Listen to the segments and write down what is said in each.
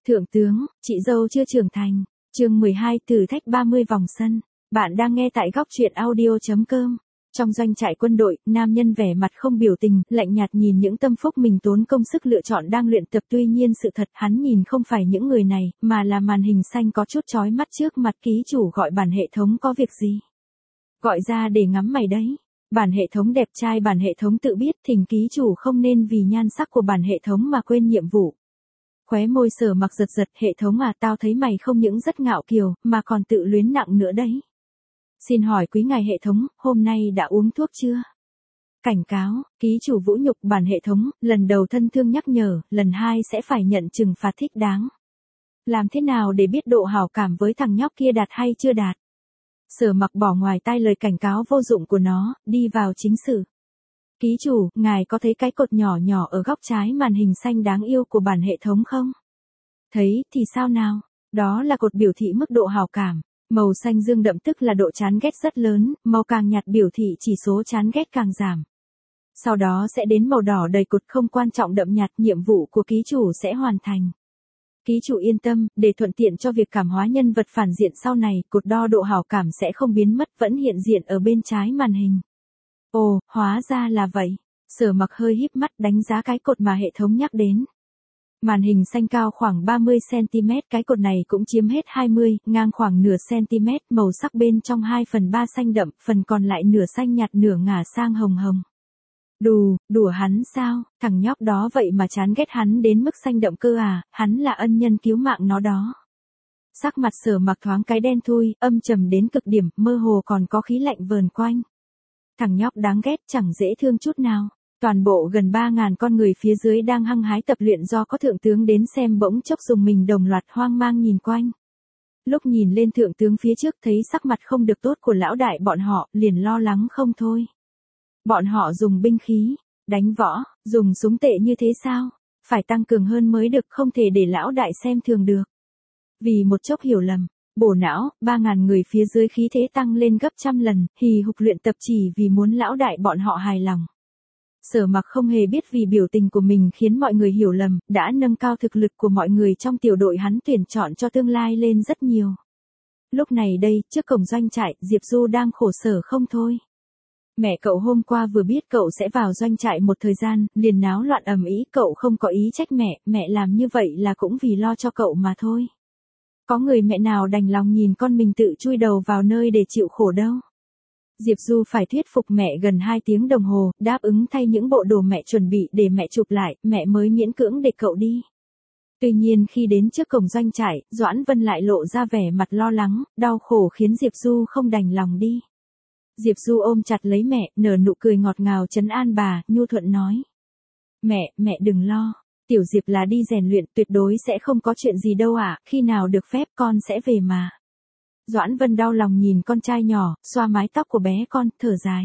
Thượng tướng, chị dâu chưa trưởng thành. Chương 12 thử thách 30 vòng sân. Bạn đang nghe tại góc truyện audio.com. Trong doanh trại quân đội, nam nhân vẻ mặt không biểu tình, lạnh nhạt nhìn những tâm phúc mình tốn công sức lựa chọn đang luyện tập. Tuy nhiên sự thật hắn nhìn không phải những người này, mà là màn hình xanh có chút chói mắt trước mặt. Ký chủ gọi bản hệ thống có việc gì? Gọi ra để ngắm mày đấy. Bản hệ thống đẹp trai. Bản hệ thống tự biết thỉnh ký chủ không nên vì nhan sắc của bản hệ thống mà quên nhiệm vụ. Khóe môi Sở Mặc giật giật, hệ thống à, tao thấy mày không những rất ngạo kiều, mà còn tự luyến nặng nữa đấy. Xin hỏi quý ngài hệ thống, hôm nay đã uống thuốc chưa? Cảnh cáo, ký chủ vũ nhục bản hệ thống, lần đầu thân thương nhắc nhở, lần hai sẽ phải nhận trừng phạt thích đáng. Làm thế nào để biết độ hảo cảm với thằng nhóc kia đạt hay chưa đạt? Sở Mặc bỏ ngoài tai lời cảnh cáo vô dụng của nó, đi vào chính sự. Ký chủ, ngài có thấy cái cột nhỏ nhỏ ở góc trái màn hình xanh đáng yêu của bản hệ thống không? Thấy, thì sao nào? Đó là cột biểu thị mức độ hảo cảm. Màu xanh dương đậm tức là độ chán ghét rất lớn, màu càng nhạt biểu thị chỉ số chán ghét càng giảm. Sau đó sẽ đến màu đỏ đầy cột không quan trọng đậm nhạt, nhiệm vụ của ký chủ sẽ hoàn thành. Ký chủ yên tâm, để thuận tiện cho việc cảm hóa nhân vật phản diện sau này, cột đo độ hảo cảm sẽ không biến mất, vẫn hiện diện ở bên trái màn hình. Ồ, hóa ra là vậy. Sở Mặc hơi híp mắt đánh giá cái cột mà hệ thống nhắc đến. Màn hình xanh cao khoảng 30cm, cái cột này cũng chiếm hết 20, ngang khoảng nửa cm, màu sắc bên trong 2/3 xanh đậm, phần còn lại nửa xanh nhạt nửa ngả sang hồng hồng. Đùa hắn sao, thằng nhóc đó vậy mà chán ghét hắn đến mức xanh đậm cơ à, hắn là ân nhân cứu mạng nó đó. Sắc mặt Sở Mặc thoáng cái đen thui, âm trầm đến cực điểm, mơ hồ còn có khí lạnh vờn quanh. Thằng nhóc đáng ghét chẳng dễ thương chút nào. Toàn bộ gần 3.000 con người phía dưới đang hăng hái tập luyện do có thượng tướng đến xem bỗng chốc dùng mình đồng loạt hoang mang nhìn quanh. Lúc nhìn lên thượng tướng phía trước thấy sắc mặt không được tốt của lão đại bọn họ, liền lo lắng không thôi. Bọn họ dùng binh khí, đánh võ, dùng súng tệ như thế sao? Phải tăng cường hơn mới được, không thể để lão đại xem thường được. Vì một chốc hiểu lầm, bổ não, 3.000 người phía dưới khí thế tăng lên gấp trăm lần, hì hục luyện tập chỉ vì muốn lão đại bọn họ hài lòng. Sở Mặc không hề biết vì biểu tình của mình khiến mọi người hiểu lầm, đã nâng cao thực lực của mọi người trong tiểu đội hắn tuyển chọn cho tương lai lên rất nhiều. Lúc này đây, trước cổng doanh trại, Diệp Du đang khổ sở không thôi. Mẹ cậu hôm qua vừa biết cậu sẽ vào doanh trại một thời gian, liền náo loạn ầm ĩ, cậu không có ý trách mẹ làm như vậy là cũng vì lo cho cậu mà thôi. Có người mẹ nào đành lòng nhìn con mình tự chui đầu vào nơi để chịu khổ đâu. Diệp Du phải thuyết phục mẹ gần 2 tiếng đồng hồ, đáp ứng thay những bộ đồ mẹ chuẩn bị để mẹ chụp lại, mẹ mới miễn cưỡng để cậu đi. Tuy nhiên khi đến trước cổng doanh trại, Doãn Vân lại lộ ra vẻ mặt lo lắng, đau khổ khiến Diệp Du không đành lòng đi. Diệp Du ôm chặt lấy mẹ, nở nụ cười ngọt ngào trấn an bà, nhu thuận nói. Mẹ đừng lo, tiểu Diệp là đi rèn luyện, tuyệt đối sẽ không có chuyện gì đâu ạ, khi nào được phép con sẽ về mà. Doãn Vân đau lòng nhìn con trai nhỏ, xoa mái tóc của bé con, thở dài.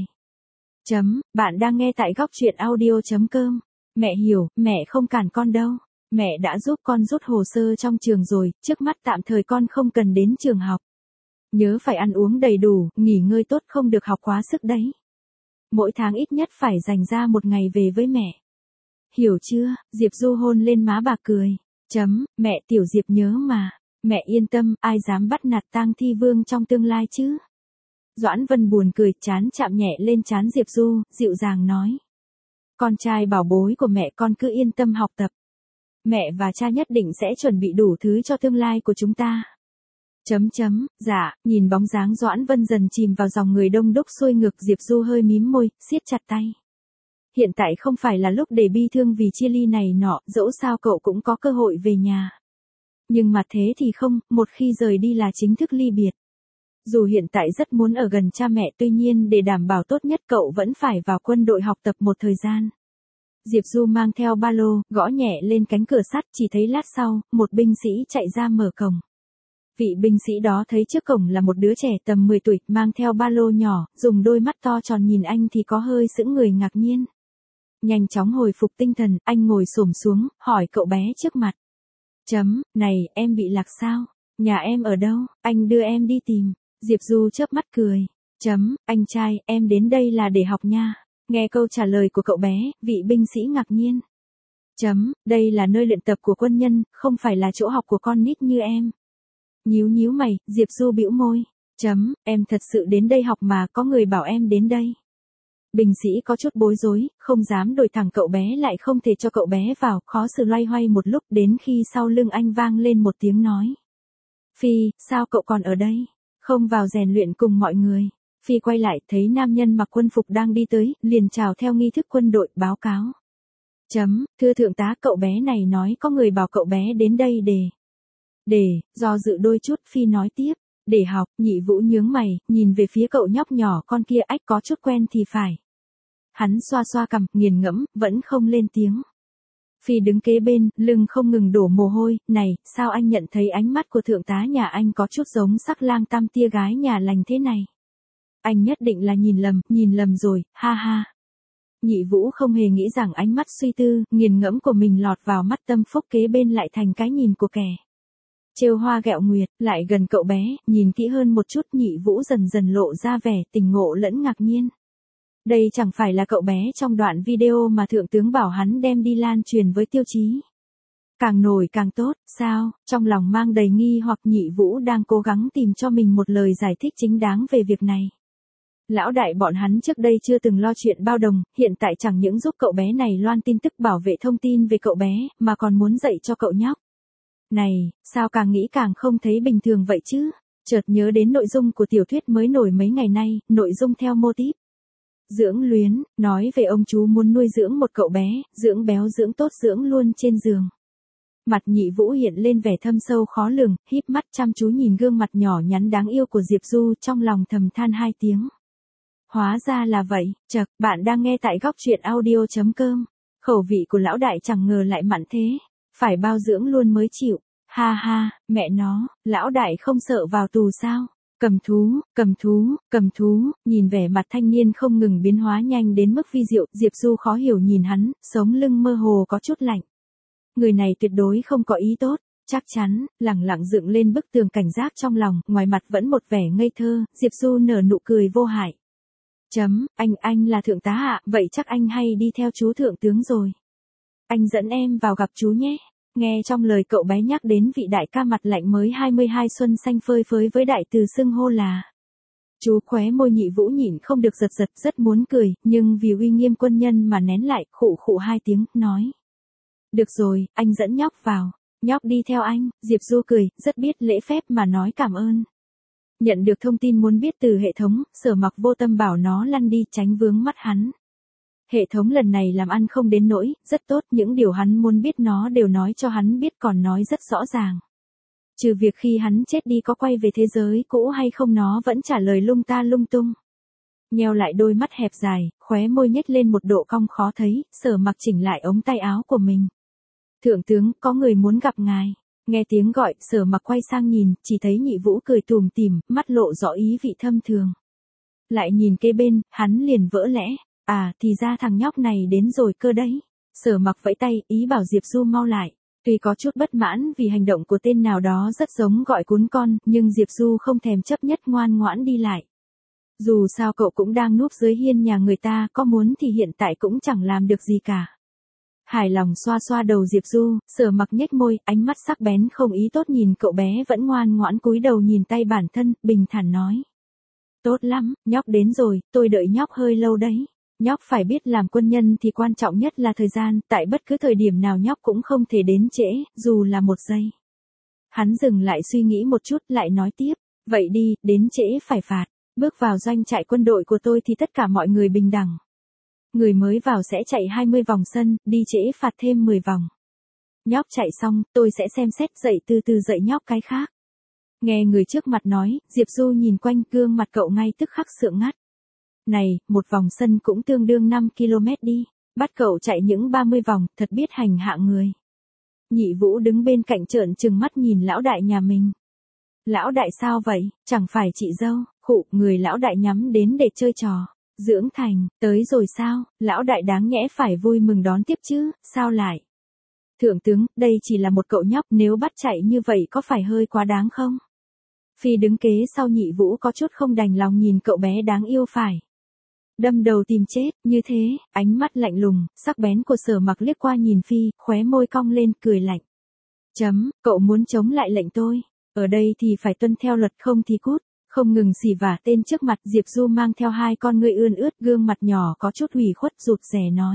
Bạn đang nghe tại góc truyện audio.com. Mẹ hiểu, mẹ không cản con đâu. Mẹ đã giúp con rút hồ sơ trong trường rồi, trước mắt tạm thời con không cần đến trường học. Nhớ phải ăn uống đầy đủ, nghỉ ngơi tốt, không được học quá sức đấy. Mỗi tháng ít nhất phải dành ra một ngày về với mẹ. Hiểu chưa? Diệp Du hôn lên má bà cười. Mẹ, tiểu Diệp nhớ mà. Mẹ yên tâm, ai dám bắt nạt Tang Thi Vương trong tương lai chứ? Doãn Vân buồn cười, trán chạm nhẹ lên trán Diệp Du, dịu dàng nói. Con trai bảo bối của mẹ, con cứ yên tâm học tập. Mẹ và cha nhất định sẽ chuẩn bị đủ thứ cho tương lai của chúng ta. Dạ, nhìn bóng dáng Doãn Vân dần chìm vào dòng người đông đúc xuôi ngược, Diệp Du hơi mím môi, siết chặt tay. Hiện tại không phải là lúc để bi thương vì chia ly này nọ, dẫu sao cậu cũng có cơ hội về nhà. Nhưng mà thế thì không, một khi rời đi là chính thức ly biệt. Dù hiện tại rất muốn ở gần cha mẹ, tuy nhiên để đảm bảo tốt nhất cậu vẫn phải vào quân đội học tập một thời gian. Diệp Du mang theo ba lô, gõ nhẹ lên cánh cửa sắt, chỉ thấy lát sau, một binh sĩ chạy ra mở cổng. Vị binh sĩ đó thấy trước cổng là một đứa trẻ tầm 10 tuổi, mang theo ba lô nhỏ, dùng đôi mắt to tròn nhìn anh thì có hơi sững người ngạc nhiên. Nhanh chóng hồi phục tinh thần, anh ngồi xổm xuống, hỏi cậu bé trước mặt. Này, em bị lạc sao? Nhà em ở đâu? Anh đưa em đi tìm. Diệp Du chớp mắt cười. Anh trai, em đến đây là để học nha. Nghe câu trả lời của cậu bé, vị binh sĩ ngạc nhiên. Đây là nơi luyện tập của quân nhân, không phải là chỗ học của con nít như em. Nhíu nhíu mày, Diệp Du bĩu môi. Em thật sự đến đây học mà, có người bảo em đến đây. Bình sĩ có chút bối rối, không dám đổi thẳng cậu bé lại không thể cho cậu bé vào, khó xử loay hoay một lúc đến khi sau lưng anh vang lên một tiếng nói. Phi, sao cậu còn ở đây? Không vào rèn luyện cùng mọi người. Phi quay lại thấy nam nhân mặc quân phục đang đi tới, liền chào theo nghi thức quân đội báo cáo. Thưa thượng tá, cậu bé này nói có người bảo cậu bé đến đây do dự đôi chút. Phi nói tiếp. Để học. Nhị Vũ nhướng mày, nhìn về phía cậu nhóc nhỏ con kia, ách có chút quen thì phải. Hắn xoa xoa cằm, nghiền ngẫm, vẫn không lên tiếng. Phi đứng kế bên, lưng không ngừng đổ mồ hôi. Này, sao anh nhận thấy ánh mắt của thượng tá nhà anh có chút giống sắc lang tam tia gái nhà lành thế này? Anh nhất định là nhìn lầm rồi, ha ha. Nhị Vũ không hề nghĩ rằng ánh mắt suy tư, nghiền ngẫm của mình lọt vào mắt Tâm Phúc kế bên lại thành cái nhìn của kẻ trêu hoa ghẹo nguyệt. Lại gần cậu bé, nhìn kỹ hơn một chút. Nhị Vũ dần dần lộ ra vẻ tỉnh ngộ lẫn ngạc nhiên. Đây chẳng phải là cậu bé trong đoạn video mà thượng tướng bảo hắn đem đi lan truyền với Tiêu Chí. Càng nổi càng tốt, sao? Trong lòng mang đầy nghi hoặc, Nhị Vũ đang cố gắng tìm cho mình một lời giải thích chính đáng về việc này. Lão đại bọn hắn trước đây chưa từng lo chuyện bao đồng, hiện tại chẳng những giúp cậu bé này loan tin tức bảo vệ thông tin về cậu bé, mà còn muốn dạy cho cậu nhóc. Này, sao càng nghĩ càng không thấy bình thường vậy chứ? Chợt nhớ đến nội dung của tiểu thuyết mới nổi mấy ngày nay, nội dung theo mô típ dưỡng luyến, nói về ông chú muốn nuôi dưỡng một cậu bé, dưỡng béo dưỡng tốt dưỡng luôn trên giường. Mặt Nhị Vũ hiện lên vẻ thâm sâu khó lường, híp mắt chăm chú nhìn gương mặt nhỏ nhắn đáng yêu của Diệp Du, trong lòng thầm than hai tiếng. Hóa ra là vậy. Bạn đang nghe tại góc truyện audio.com. Khẩu vị của lão đại chẳng ngờ lại mặn thế. Phải bao dưỡng luôn mới chịu. Ha ha, mẹ nó, lão đại không sợ vào tù sao? Cầm thú, nhìn vẻ mặt thanh niên không ngừng biến hóa nhanh đến mức vi diệu, Diệp Du khó hiểu nhìn hắn, sống lưng mơ hồ có chút lạnh. Người này tuyệt đối không có ý tốt, chắc chắn, lẳng lặng dựng lên bức tường cảnh giác trong lòng, ngoài mặt vẫn một vẻ ngây thơ, Diệp Du nở nụ cười vô hại. Anh là thượng tá ạ, vậy chắc anh hay đi theo chú thượng tướng rồi. Anh dẫn em vào gặp chú nhé. Nghe trong lời cậu bé nhắc đến vị đại ca mặt lạnh mới 22 xuân xanh phơi phới với đại từ xưng hô là. Chú khóe môi Nhị Vũ nhịn không được giật rất muốn cười, nhưng vì uy nghiêm quân nhân mà nén lại, khụ hai tiếng, nói. Được rồi, anh dẫn nhóc vào. Nhóc đi theo anh. Diệp Du cười, rất biết lễ phép mà nói cảm ơn. Nhận được thông tin muốn biết từ hệ thống, Sở Mặc vô tâm bảo nó lăn đi tránh vướng mắt hắn. Hệ thống lần này làm ăn không đến nỗi, rất tốt, những điều hắn muốn biết nó đều nói cho hắn biết, còn nói rất rõ ràng. Trừ việc khi hắn chết đi có quay về thế giới cũ hay không nó vẫn trả lời lung ta lung tung. Nheo lại đôi mắt hẹp dài, khóe môi nhếch lên một độ cong khó thấy, Sở Mặc chỉnh lại ống tay áo của mình. Thượng tướng, có người muốn gặp ngài. Nghe tiếng gọi, Sở Mặc quay sang nhìn, chỉ thấy Nhị Vũ cười tủm tỉm, mắt lộ rõ ý vị thâm thường. Lại nhìn kế bên, hắn liền vỡ lẽ. À, thì ra thằng nhóc này đến rồi cơ đấy. Sở Mặc vẫy tay, ý bảo Diệp Du mau lại. Tuy có chút bất mãn vì hành động của tên nào đó rất giống gọi cún con, nhưng Diệp Du không thèm chấp nhất ngoan ngoãn đi lại. Dù sao cậu cũng đang núp dưới hiên nhà người ta, có muốn thì hiện tại cũng chẳng làm được gì cả. Hài lòng xoa xoa đầu Diệp Du, Sở Mặc nhếch môi, ánh mắt sắc bén không ý tốt nhìn cậu bé vẫn ngoan ngoãn cúi đầu nhìn tay bản thân, bình thản nói. Tốt lắm, nhóc đến rồi, tôi đợi nhóc hơi lâu đấy. Nhóc phải biết làm quân nhân thì quan trọng nhất là thời gian, tại bất cứ thời điểm nào nhóc cũng không thể đến trễ, dù là một giây. Hắn dừng lại suy nghĩ một chút lại nói tiếp, vậy đi, đến trễ phải phạt, bước vào doanh trại quân đội của tôi thì tất cả mọi người bình đẳng. Người mới vào sẽ chạy 20 vòng sân, đi trễ phạt thêm 10 vòng. Nhóc chạy xong, tôi sẽ xem xét dạy từ từ dạy nhóc cái khác. Nghe người trước mặt nói, Diệp Du nhìn quanh, gương mặt cậu ngay tức khắc sượng ngắt. Này, một vòng sân cũng tương đương 5 km đi, bắt cậu chạy những 30 vòng, thật biết hành hạ người. Nhị Vũ đứng bên cạnh trợn trừng mắt nhìn lão đại nhà mình. Lão đại sao vậy, chẳng phải chị dâu, người lão đại nhắm đến để chơi trò. Dưỡng thành, tới rồi sao, lão đại đáng nhẽ phải vui mừng đón tiếp chứ, sao lại? Thượng tướng, đây chỉ là một cậu nhóc, nếu bắt chạy như vậy có phải hơi quá đáng không? Phi đứng kế sau Nhị Vũ có chút không đành lòng nhìn cậu bé đáng yêu phải. đâm đầu tìm chết, như thế, ánh mắt lạnh lùng, sắc bén của Sở Mặc liếc qua nhìn Phi, khóe môi cong lên, cười lạnh. Cậu muốn chống lại lệnh tôi, ở đây thì phải tuân theo luật, không thì cút. Không ngừng xì vả tên trước mặt, Diệp Du mang theo hai con ngươi ươn ướt, gương mặt nhỏ có chút ủy khuất, rụt rè nói.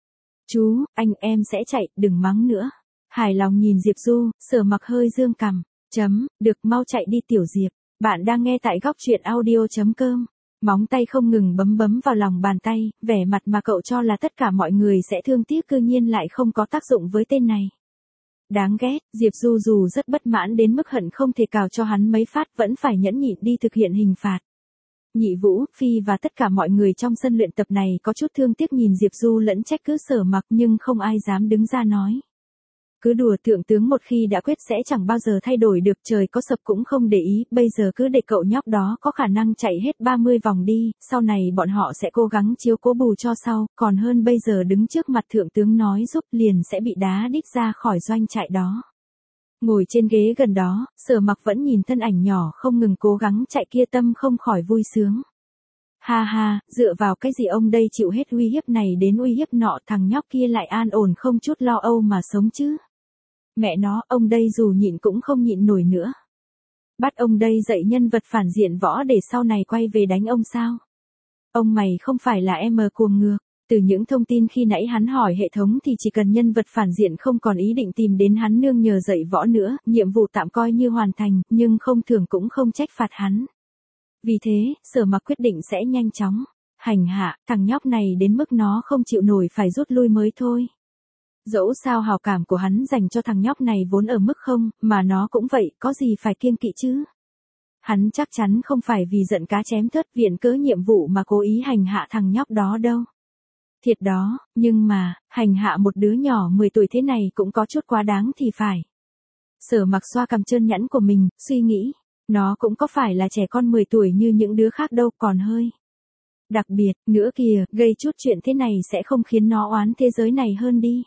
Chú, em sẽ chạy, đừng mắng nữa. Hài lòng nhìn Diệp Du, Sở Mặc hơi dương cằm. Được, mau chạy đi Tiểu Diệp. Bạn đang nghe tại góc truyện audio.com. Móng tay không ngừng bấm vào lòng bàn tay, vẻ mặt mà cậu cho là tất cả mọi người sẽ thương tiếc cư nhiên lại không có tác dụng với tên này. Đáng ghét, Diệp Du dù rất bất mãn đến mức hận không thể cào cho hắn mấy phát vẫn phải nhẫn nhịn đi thực hiện hình phạt. Nhị Vũ, Phi và tất cả mọi người trong sân luyện tập này có chút thương tiếc nhìn Diệp Du lẫn trách cứ Sở Mặc nhưng không ai dám đứng ra nói. Cứ đùa thượng tướng một khi đã quyết sẽ chẳng bao giờ thay đổi được, trời có sập cũng không để ý, bây giờ cứ để cậu nhóc đó có khả năng chạy hết 30 vòng đi, sau này bọn họ sẽ cố gắng chiếu cố bù cho sau, còn hơn bây giờ đứng trước mặt thượng tướng nói giúp liền sẽ bị đá đít ra khỏi doanh trại đó. Ngồi trên ghế gần đó, Sở Mặc vẫn nhìn thân ảnh nhỏ không ngừng cố gắng chạy kia tâm không khỏi vui sướng. Ha ha, dựa vào cái gì ông đây chịu hết uy hiếp này đến uy hiếp nọ, thằng nhóc kia lại an ổn không chút lo âu mà sống chứ. Mẹ nó, ông đây dù nhịn cũng không nhịn nổi nữa. Bắt ông đây dạy nhân vật phản diện võ để sau này quay về đánh ông sao? Ông mày không phải là em cuồng ngược. Từ những thông tin khi nãy hắn hỏi hệ thống thì chỉ cần nhân vật phản diện không còn ý định tìm đến hắn nương nhờ dạy võ nữa, nhiệm vụ tạm coi như hoàn thành, nhưng không thưởng cũng không trách phạt hắn. Vì thế, Sở Mặc quyết định sẽ nhanh chóng hành hạ thằng nhóc này đến mức nó không chịu nổi phải rút lui mới thôi. Dẫu sao hào cảm của hắn dành cho thằng nhóc này vốn ở mức không, mà nó cũng vậy, có gì phải kiêng kỵ chứ. Hắn chắc chắn không phải vì giận cá chém thớt viện cớ nhiệm vụ mà cố ý hành hạ thằng nhóc đó đâu. Thiệt đó, nhưng mà, hành hạ một đứa nhỏ 10 tuổi thế này cũng có chút quá đáng thì phải. Sở Mặc xoa cằm trơn nhẵn của mình, suy nghĩ, nó cũng có phải là trẻ con 10 tuổi như những đứa khác đâu, còn hơi. Đặc biệt, nữa kìa, gây chút chuyện thế này sẽ không khiến nó oán thế giới này hơn đi.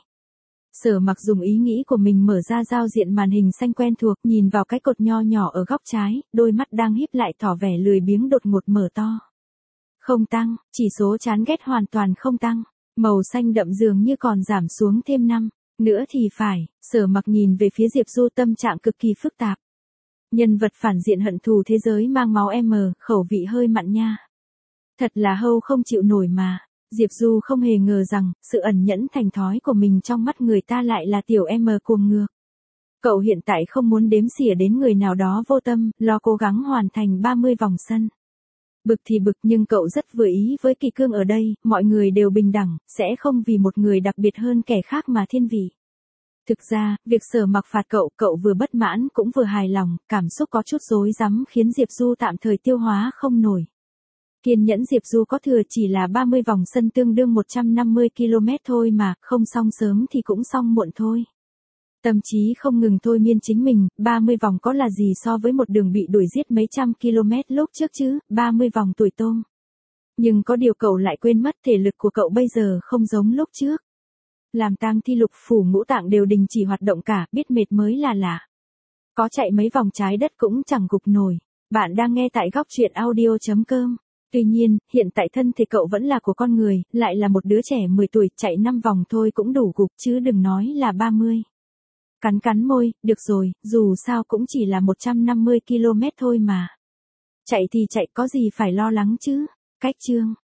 Sở Mặc dùng ý nghĩ của mình mở ra giao diện màn hình xanh quen thuộc, nhìn vào cái cột nho nhỏ ở góc trái, đôi mắt đang híp lại tỏ vẻ lười biếng đột ngột mở to. Không tăng, chỉ số chán ghét hoàn toàn không tăng, màu xanh đậm dường như còn giảm xuống thêm 5 nữa thì phải. Sở Mặc nhìn về phía Diệp Du, tâm trạng cực kỳ phức tạp. Nhân vật phản diện hận thù thế giới mang máu khẩu vị hơi mặn nha. Thật là hâu không chịu nổi mà. Diệp Du không hề ngờ rằng, sự ẩn nhẫn thành thói của mình trong mắt người ta lại là tiểu cuồng ngược. Cậu hiện tại không muốn đếm xỉa đến người nào đó vô tâm, lo cố gắng hoàn thành 30 vòng sân. Bực thì bực nhưng cậu rất vừa ý với kỷ cương ở đây, mọi người đều bình đẳng, sẽ không vì một người đặc biệt hơn kẻ khác mà thiên vị. Thực ra, việc Sở Mặc phạt cậu vừa bất mãn cũng vừa hài lòng, cảm xúc có chút rối rắm khiến Diệp Du tạm thời tiêu hóa không nổi. Kiên nhẫn Diệp Du có thừa chỉ là 30 vòng sân tương đương 150 km thôi mà, không xong sớm thì cũng xong muộn thôi. Tâm trí không ngừng thôi miên chính mình, 30 vòng có là gì so với một đường bị đuổi giết mấy trăm km lúc trước chứ, 30 vòng tuổi tôm. Nhưng có điều cậu lại quên mất thể lực của cậu bây giờ không giống lúc trước. Làm tang thi lục phủ ngũ tạng đều đình chỉ hoạt động cả, biết mệt mới là lạ. Có chạy mấy vòng trái đất cũng chẳng gục nổi. Bạn đang nghe tại góc truyện audio.com. Tuy nhiên, hiện tại thân thể cậu vẫn là của con người, lại là một đứa trẻ 10 tuổi, chạy 5 vòng thôi cũng đủ gục chứ đừng nói là 30. Cắn môi, được rồi, dù sao cũng chỉ là 150 km thôi mà. Chạy thì chạy có gì phải lo lắng chứ. Cách chương.